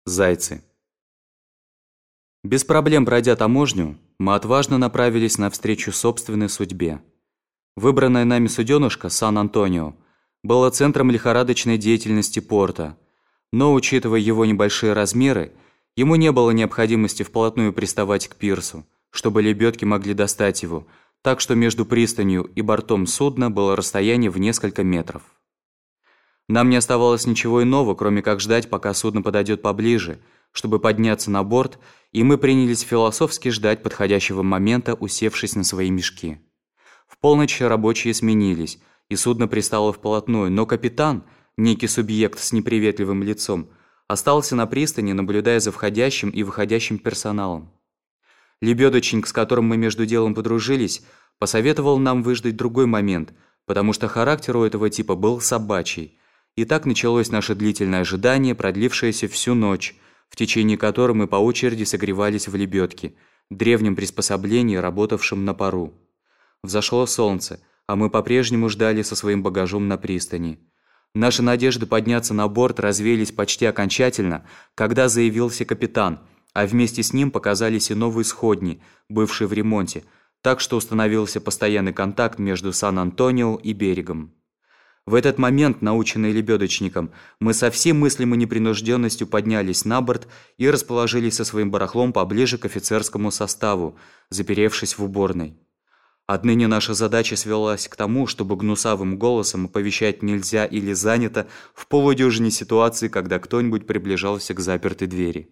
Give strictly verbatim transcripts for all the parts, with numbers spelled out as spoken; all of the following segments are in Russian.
Зайцы. Без проблем пройдя таможню, мы отважно направились навстречу собственной судьбе. Выбранное нами суденышко Сан-Антонио было центром лихорадочной деятельности порта, но, учитывая его небольшие размеры, ему не было необходимости вплотную приставать к пирсу, чтобы лебедки могли достать его, так что между пристанью и бортом судна было расстояние в несколько метров. Нам не оставалось ничего иного, кроме как ждать, пока судно подойдет поближе, чтобы подняться на борт, и мы принялись философски ждать подходящего момента, усевшись на свои мешки. В полночь рабочие сменились, и судно пристало вплотную, но капитан, некий субъект с неприветливым лицом, остался на пристани, наблюдая за входящим и выходящим персоналом. Лебедочник, с которым мы между делом подружились, посоветовал нам выждать другой момент, потому что характер у этого типа был собачий. И так началось наше длительное ожидание, продлившееся всю ночь, в течение которой мы по очереди согревались в лебедке, древнем приспособлении, работавшем на пару. Взошло солнце, а мы по-прежнему ждали со своим багажом на пристани. Наши надежды подняться на борт развеялись почти окончательно, когда заявился капитан, а вместе с ним показались и новые сходни, бывшие в ремонте, так что установился постоянный контакт между Сан-Антонио и берегом. В этот момент, наученные лебедочником, мы со всей мыслимой непринужденностью поднялись на борт и расположились со своим барахлом поближе к офицерскому составу, заперевшись в уборной. Отныне наша задача свелась к тому, чтобы гнусавым голосом оповещать «нельзя» или «занято» в полудюжине ситуаций, когда кто-нибудь приближался к запертой двери.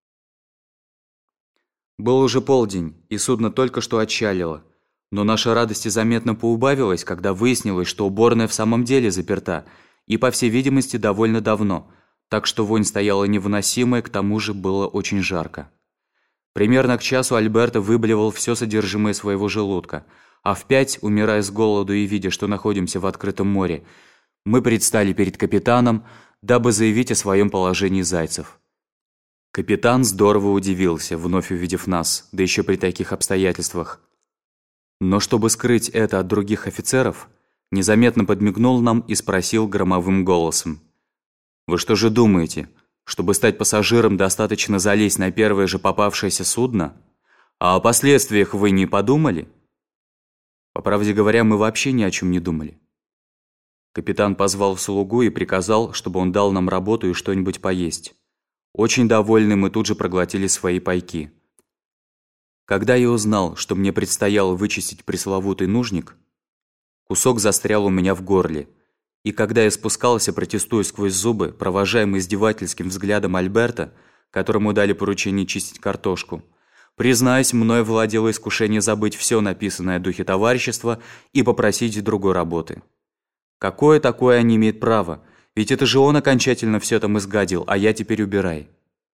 Был уже полдень, и судно только что отчалило. Но наша радость заметно поубавилась, когда выяснилось, что уборная в самом деле заперта, и, по всей видимости, довольно давно, так что вонь стояла невыносимая, к тому же было очень жарко. Примерно к часу Альберто выблевал все содержимое своего желудка, а в пять, умирая с голоду и видя, что находимся в открытом море, мы предстали перед капитаном, дабы заявить о своем положении зайцев. Капитан здорово удивился, вновь увидев нас, да еще при таких обстоятельствах. Но чтобы скрыть это от других офицеров, незаметно подмигнул нам и спросил громовым голосом: «Вы что же думаете, чтобы стать пассажиром, достаточно залезть на первое же попавшееся судно? А о последствиях вы не подумали?» По правде говоря, мы вообще ни о чем не думали. Капитан позвал слугу и приказал, чтобы он дал нам работу и что-нибудь поесть. Очень довольны, мы тут же проглотили свои пайки. Когда я узнал, что мне предстояло вычистить пресловутый нужник, кусок застрял у меня в горле, и когда я спускался, протестуя сквозь зубы, провожаемый издевательским взглядом Альберто, которому дали поручение чистить картошку, признаюсь, мной владело искушение забыть все написанное о духе товарищества и попросить другой работы. Какое такое они имеют право? Ведь это же он окончательно все там изгадил, а я теперь убирай.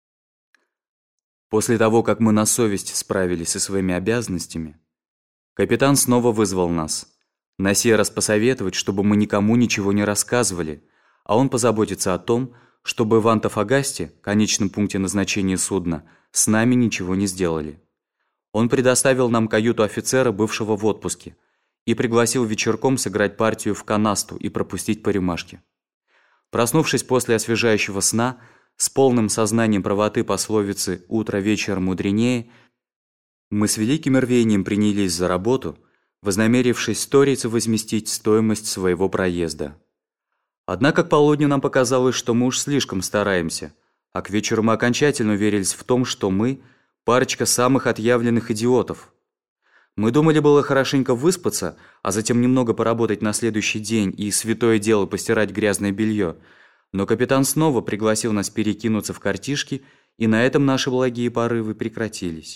После того, как мы на совесть справились со своими обязанностями, капитан снова вызвал нас, на сей раз посоветовать, чтобы мы никому ничего не рассказывали, а он позаботится о том, чтобы в Антофагасте, конечном пункте назначения судна, с нами ничего не сделали. Он предоставил нам каюту офицера, бывшего в отпуске, и пригласил вечерком сыграть партию в канасту и пропустить по рюмашке. Проснувшись после освежающего сна, с полным сознанием правоты пословицы «утро вечером мудренее», мы с великим рвением принялись за работу, вознамерившись сторицей возместить стоимость своего проезда. Однако к полудню нам показалось, что мы уж слишком стараемся, а к вечеру мы окончательно уверились в том, что мы – парочка самых отъявленных идиотов. Мы думали было хорошенько выспаться, а затем немного поработать на следующий день и святое дело постирать грязное белье, но капитан снова пригласил нас перекинуться в картишки, и на этом наши благие порывы прекратились.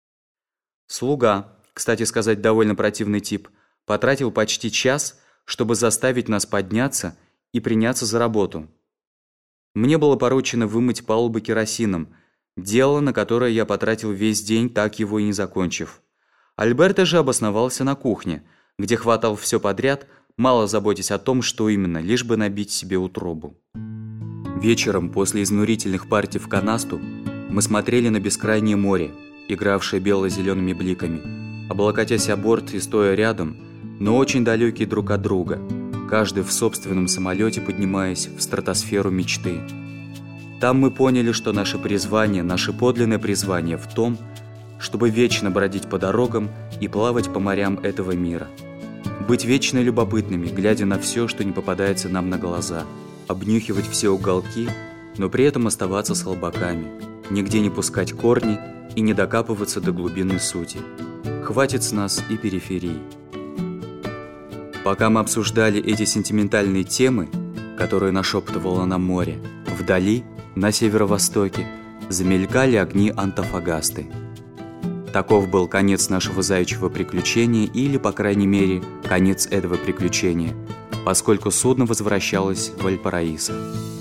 Слуга, кстати сказать, довольно противный тип, потратил почти час, чтобы заставить нас подняться и приняться за работу. Мне было поручено вымыть палубы керосином, дело, на которое я потратил весь день, так его и не закончив. Альберто же обосновался на кухне, где хватал все подряд, мало заботясь о том, что именно, лишь бы набить себе утробу. Вечером, после изнурительных партий в канасту, мы смотрели на бескрайнее море, игравшее бело-зелеными бликами, облокотясь о борт и стоя рядом, но очень далекие друг от друга, каждый в собственном самолете поднимаясь в стратосферу мечты. Там мы поняли, что наше призвание, наше подлинное призвание в том, чтобы вечно бродить по дорогам и плавать по морям этого мира. Быть вечно любопытными, глядя на все, что не попадается нам на глаза, обнюхивать все уголки, но при этом оставаться слабаками, нигде не пускать корни и не докапываться до глубины сути. Хватит с нас и периферии. Пока мы обсуждали эти сентиментальные темы, которые нашептывало нам море, вдали, на северо-востоке, замелькали огни Антофагасты. Таков был конец нашего заячьего приключения, или, по крайней мере, конец этого приключения, поскольку судно возвращалось в Вальпараисо.